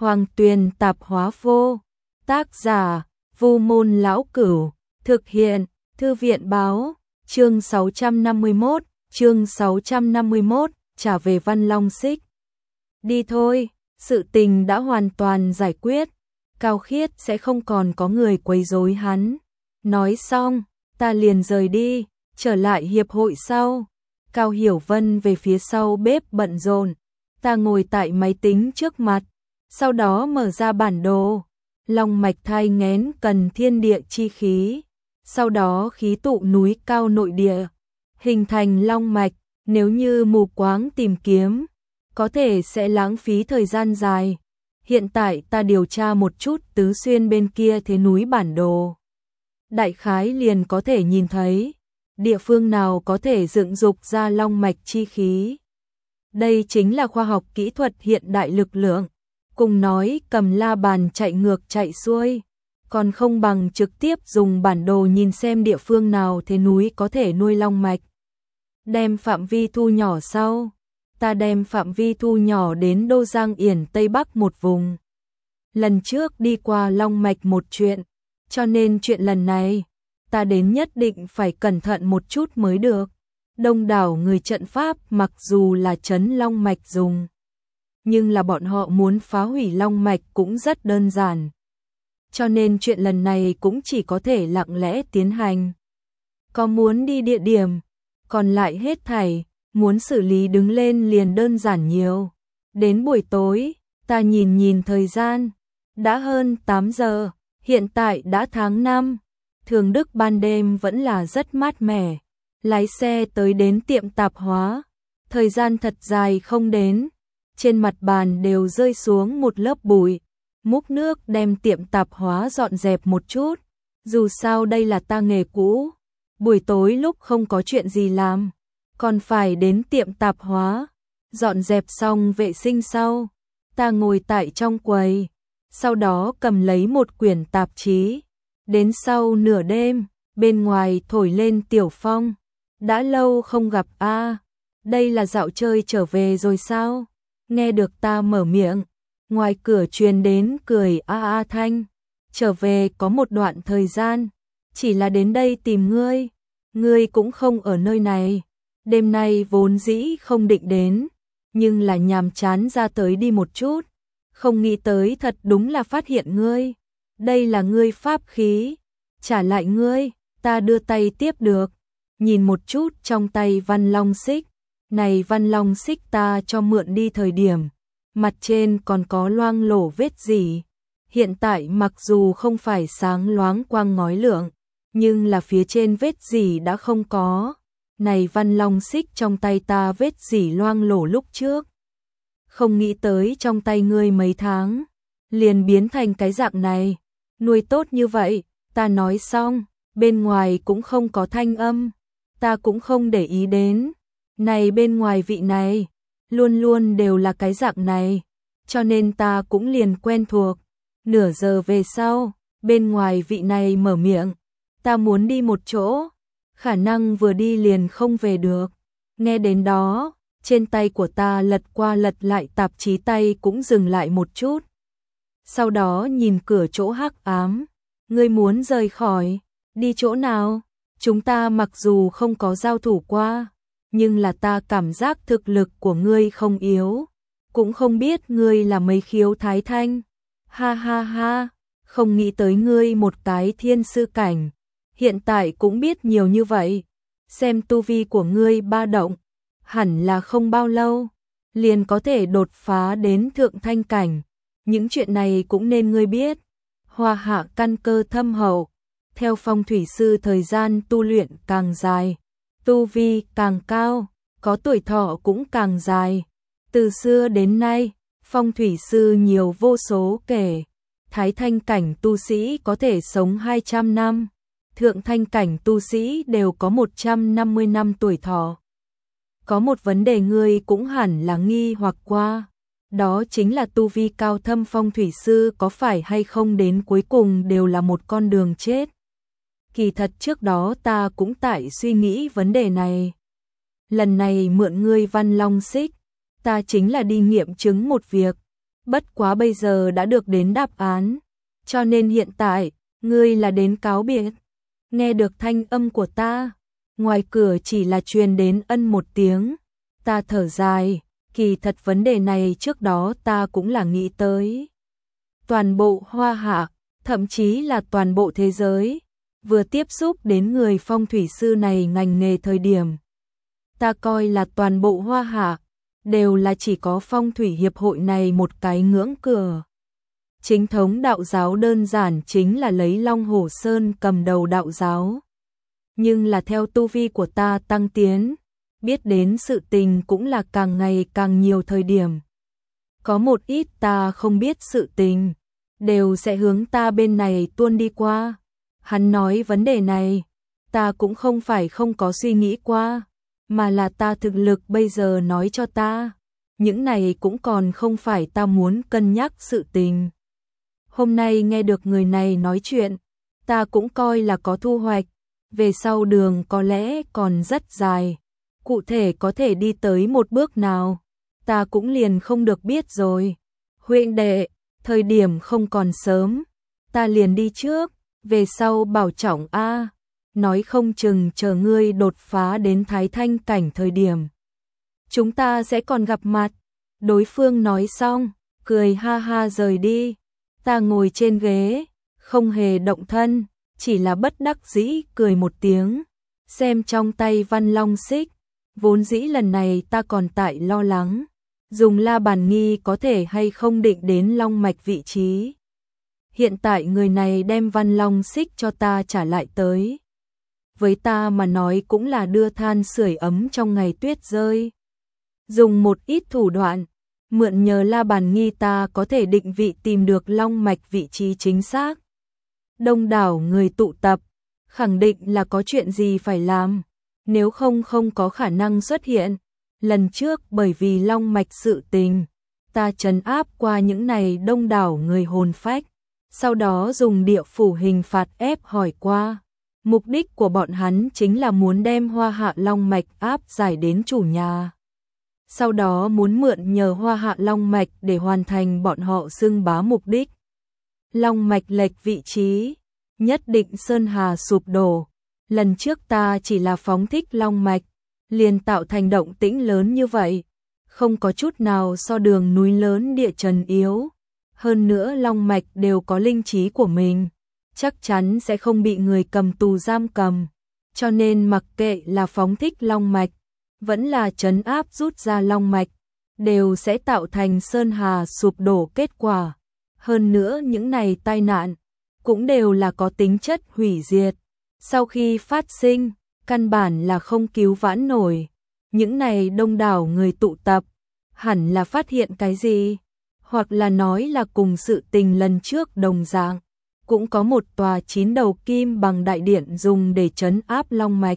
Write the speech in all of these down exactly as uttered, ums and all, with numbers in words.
Hoàng Tuyền Tạp Hóa Vô. Tác giả: Vu Môn Lão Cửu. Thực hiện: Thư viện Báo. Chương sáu trăm năm mươi mốt, chương sáu trăm năm mươi mốt, trả về Văn Long Xích. Đi thôi, sự tình đã hoàn toàn giải quyết, Cao Khiết sẽ không còn có người quấy rối hắn. Nói xong, ta liền rời đi, trở lại hiệp hội sau. Cao Hiểu Vân về phía sau bếp bận rộn, ta ngồi tại máy tính trước mặt, sau đó mở ra bản đồ. Long mạch thai nghén cần thiên địa chi khí, sau đó khí tụ núi cao nội địa, hình thành long mạch. Nếu như mù quáng tìm kiếm, có thể sẽ lãng phí thời gian dài. Hiện tại ta điều tra một chút tứ xuyên bên kia thế núi bản đồ, đại khái liền có thể nhìn thấy địa phương nào có thể dựng dục ra long mạch chi khí. Đây chính là khoa học kỹ thuật hiện đại lực lượng, cùng nói cầm la bàn chạy ngược chạy xuôi, còn không bằng trực tiếp dùng bản đồ nhìn xem địa phương nào thế núi có thể nuôi long mạch. Đem phạm vi thu nhỏ sau, ta đem phạm vi thu nhỏ đến Đô Giang Yển Tây Bắc một vùng. Lần trước đi qua long mạch một chuyện, cho nên chuyện lần này, ta đến nhất định phải cẩn thận một chút mới được. Đông đảo người trận pháp mặc dù là trấn long mạch dùng, nhưng là bọn họ muốn phá hủy long mạch cũng rất đơn giản. Cho nên chuyện lần này cũng chỉ có thể lặng lẽ tiến hành. Có muốn đi địa điểm, còn lại hết thảy, muốn xử lý đứng lên liền đơn giản nhiều. Đến buổi tối, ta nhìn nhìn thời gian, đã hơn tám giờ, hiện tại đã tháng năm. Thường Đức ban đêm vẫn là rất mát mẻ. Lái xe tới đến tiệm tạp hóa, thời gian thật dài không đến, trên mặt bàn đều rơi xuống một lớp bụi. Múc nước đem tiệm tạp hóa dọn dẹp một chút, dù sao đây là ta nghề cũ. Buổi tối lúc không có chuyện gì làm, còn phải đến tiệm tạp hóa, dọn dẹp xong vệ sinh sau, ta ngồi tại trong quầy, sau đó cầm lấy một quyển tạp chí. Đến sau nửa đêm, bên ngoài thổi lên tiểu phong. Đã lâu không gặp a, à, đây là dạo chơi trở về rồi sao? Nghe được ta mở miệng, ngoài cửa truyền đến cười a a thanh. Trở về có một đoạn thời gian, chỉ là đến đây tìm ngươi, ngươi cũng không ở nơi này. Đêm nay vốn dĩ không định đến, nhưng là nhàm chán ra tới đi một chút, không nghĩ tới thật đúng là phát hiện ngươi. Đây là ngươi pháp khí, trả lại ngươi. Ta đưa tay tiếp được, nhìn một chút trong tay Văn Long Xích. Này Văn Long Xích ta cho mượn đi thời điểm, mặt trên còn có loang lổ vết gì. Hiện tại mặc dù không phải sáng loáng quang ngói lượng, nhưng là phía trên vết gì đã không có. Này Văn Long Xích trong tay ta vết gì loang lổ lúc trước, không nghĩ tới trong tay ngươi mấy tháng liền biến thành cái dạng này. Nuôi tốt như vậy. Ta nói xong, bên ngoài cũng không có thanh âm, ta cũng không để ý đến. Này bên ngoài vị này, luôn luôn đều là cái dạng này, cho nên ta cũng liền quen thuộc. Nửa giờ về sau, bên ngoài vị này mở miệng, ta muốn đi một chỗ, khả năng vừa đi liền không về được. Nghe đến đó, trên tay của ta lật qua lật lại tạp chí tay cũng dừng lại một chút. Sau đó nhìn cửa chỗ hắc ám. Ngươi muốn rời khỏi, đi chỗ nào? Chúng ta mặc dù không có giao thủ qua, nhưng là ta cảm giác thực lực của ngươi không yếu, cũng không biết ngươi là mấy khiếu thái thanh. Ha ha ha, không nghĩ tới ngươi một cái thiên sư cảnh, hiện tại cũng biết nhiều như vậy. Xem tu vi của ngươi ba động, hẳn là không bao lâu liền có thể đột phá đến thượng thanh cảnh. Những chuyện này cũng nên ngươi biết. Hoa hạ căn cơ thâm hậu, theo phong thủy sư thời gian tu luyện càng dài, tu vi càng cao, có tuổi thọ cũng càng dài. Từ xưa đến nay, phong thủy sư nhiều vô số kể. Thái thanh cảnh tu sĩ có thể sống hai trăm năm, thượng thanh cảnh tu sĩ đều có một trăm năm mươi năm tuổi thọ. Có một vấn đề ngươi cũng hẳn là nghi hoặc qua, đó chính là tu vi cao thâm phong thủy sư có phải hay không đến cuối cùng đều là một con đường chết. Kỳ thật trước đó ta cũng tại suy nghĩ vấn đề này. Lần này mượn ngươi Văn Long Xích, ta chính là đi nghiệm chứng một việc. Bất quá bây giờ đã được đến đáp án, cho nên hiện tại, ngươi là đến cáo biệt. Nghe được thanh âm của ta, ngoài cửa chỉ là truyền đến ân một tiếng, ta thở dài, kỳ thật vấn đề này trước đó ta cũng là nghĩ tới. Toàn bộ Hoa Hạ, thậm chí là toàn bộ thế giới, vừa tiếp xúc đến người phong thủy sư này ngành nghề thời điểm. Ta coi là toàn bộ Hoa Hạ, đều là chỉ có phong thủy hiệp hội này một cái ngưỡng cửa. Chính thống đạo giáo đơn giản chính là lấy Long Hổ Sơn cầm đầu đạo giáo. Nhưng là theo tu vi của ta tăng tiến, biết đến sự tình cũng là càng ngày càng nhiều thời điểm. Có một ít ta không biết sự tình, đều sẽ hướng ta bên này tuôn đi qua. Hắn nói vấn đề này, ta cũng không phải không có suy nghĩ qua, mà là ta thực lực bây giờ nói cho ta. Những này cũng còn không phải ta muốn cân nhắc sự tình. Hôm nay nghe được người này nói chuyện, ta cũng coi là có thu hoạch, về sau đường có lẽ còn rất dài. Cụ thể có thể đi tới một bước nào, ta cũng liền không được biết rồi. Huynh đệ, thời điểm không còn sớm, ta liền đi trước, về sau bảo trọng a, nói không chừng chờ ngươi đột phá đến Thái Thanh cảnh thời điểm. Chúng ta sẽ còn gặp mặt. Đối phương nói xong, cười ha ha rời đi. Ta ngồi trên ghế, không hề động thân, chỉ là bất đắc dĩ cười một tiếng, xem trong tay Văn Long xích. Vốn dĩ lần này ta còn tại lo lắng, dùng La Bàn Nghi có thể hay không định đến long mạch vị trí. Hiện tại người này đem Văn Long xích cho ta trả lại tới. Với ta mà nói cũng là đưa than sưởi ấm trong ngày tuyết rơi. Dùng một ít thủ đoạn, mượn nhờ La Bàn Nghi ta có thể định vị tìm được long mạch vị trí chính xác. Đông đảo người tụ tập, khẳng định là có chuyện gì phải làm, nếu không không có khả năng xuất hiện. Lần trước bởi vì long mạch sự tình, ta trấn áp qua những này đông đảo người hồn phách, sau đó dùng địa phủ hình phạt ép hỏi qua. Mục đích của bọn hắn chính là muốn đem Hoa Hạ long mạch áp giải đến chủ nhà. Sau đó muốn mượn nhờ Hoa Hạ long mạch để hoàn thành bọn họ xưng bá mục đích. Long mạch lệch vị trí, nhất định sơn hà sụp đổ. Lần trước ta chỉ là phóng thích long mạch, liền tạo thành động tĩnh lớn như vậy, không có chút nào so đường núi lớn địa trần yếu. Hơn nữa long mạch đều có linh trí của mình, chắc chắn sẽ không bị người cầm tù giam cầm, cho nên mặc kệ là phóng thích long mạch, vẫn là trấn áp rút ra long mạch, đều sẽ tạo thành sơn hà sụp đổ kết quả. Hơn nữa những này tai nạn, cũng đều là có tính chất hủy diệt. Sau khi phát sinh, căn bản là không cứu vãn nổi. Những này đông đảo người tụ tập, hẳn là phát hiện cái gì, hoặc là nói là cùng sự tình lần trước đồng dạng, cũng có một tòa chín đầu kim bằng đại điện dùng để trấn áp long mạch.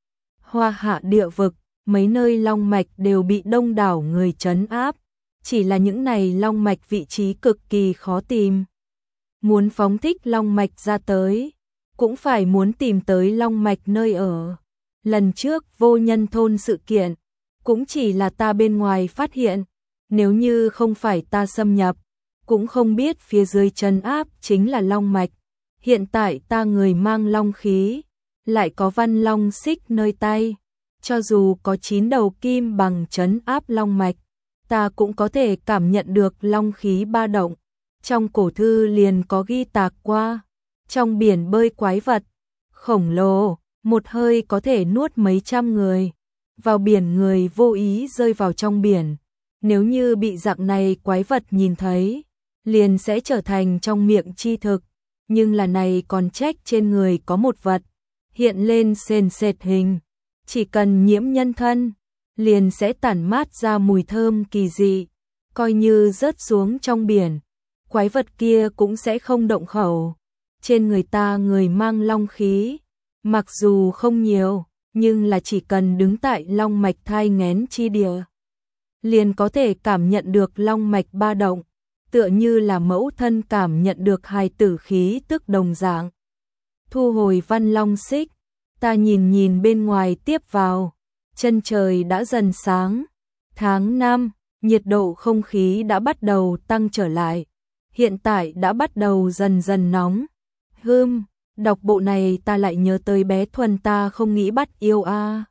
Hoa Hạ địa vực, mấy nơi long mạch đều bị đông đảo người trấn áp, chỉ là những này long mạch vị trí cực kỳ khó tìm. Muốn phóng thích long mạch ra tới, cũng phải muốn tìm tới long mạch nơi ở. Lần trước vô nhân thôn sự kiện, cũng chỉ là ta bên ngoài phát hiện, nếu như không phải ta xâm nhập, cũng không biết phía dưới trấn áp chính là long mạch. Hiện tại ta người mang long khí, lại có Văn Long xích nơi tay, cho dù có chín đầu kim bằng trấn áp long mạch, ta cũng có thể cảm nhận được long khí ba động. Trong cổ thư liền có ghi tạc qua, trong biển bơi quái vật khổng lồ, một hơi có thể nuốt mấy trăm người. Vào biển người vô ý rơi vào trong biển, nếu như bị dạng này quái vật nhìn thấy, liền sẽ trở thành trong miệng chi thực. Nhưng là này còn trách trên người có một vật hiện lên sền sệt hình, chỉ cần nhiễm nhân thân, liền sẽ tản mát ra mùi thơm kỳ dị, coi như rớt xuống trong biển, quái vật kia cũng sẽ không động khẩu. Trên người ta người mang long khí, mặc dù không nhiều, nhưng là chỉ cần đứng tại long mạch thai nghén chi địa, liền có thể cảm nhận được long mạch ba động, tựa như là mẫu thân cảm nhận được hài tử khí tức đồng dạng. Thu hồi Văn Long xích, ta nhìn nhìn bên ngoài tiếp vào, chân trời đã dần sáng. Tháng năm, nhiệt độ không khí đã bắt đầu tăng trở lại. Hiện tại đã bắt đầu dần dần nóng. Hừm, đọc bộ này ta lại nhớ tới bé Thuần ta không nghĩ bắt yêu a. À.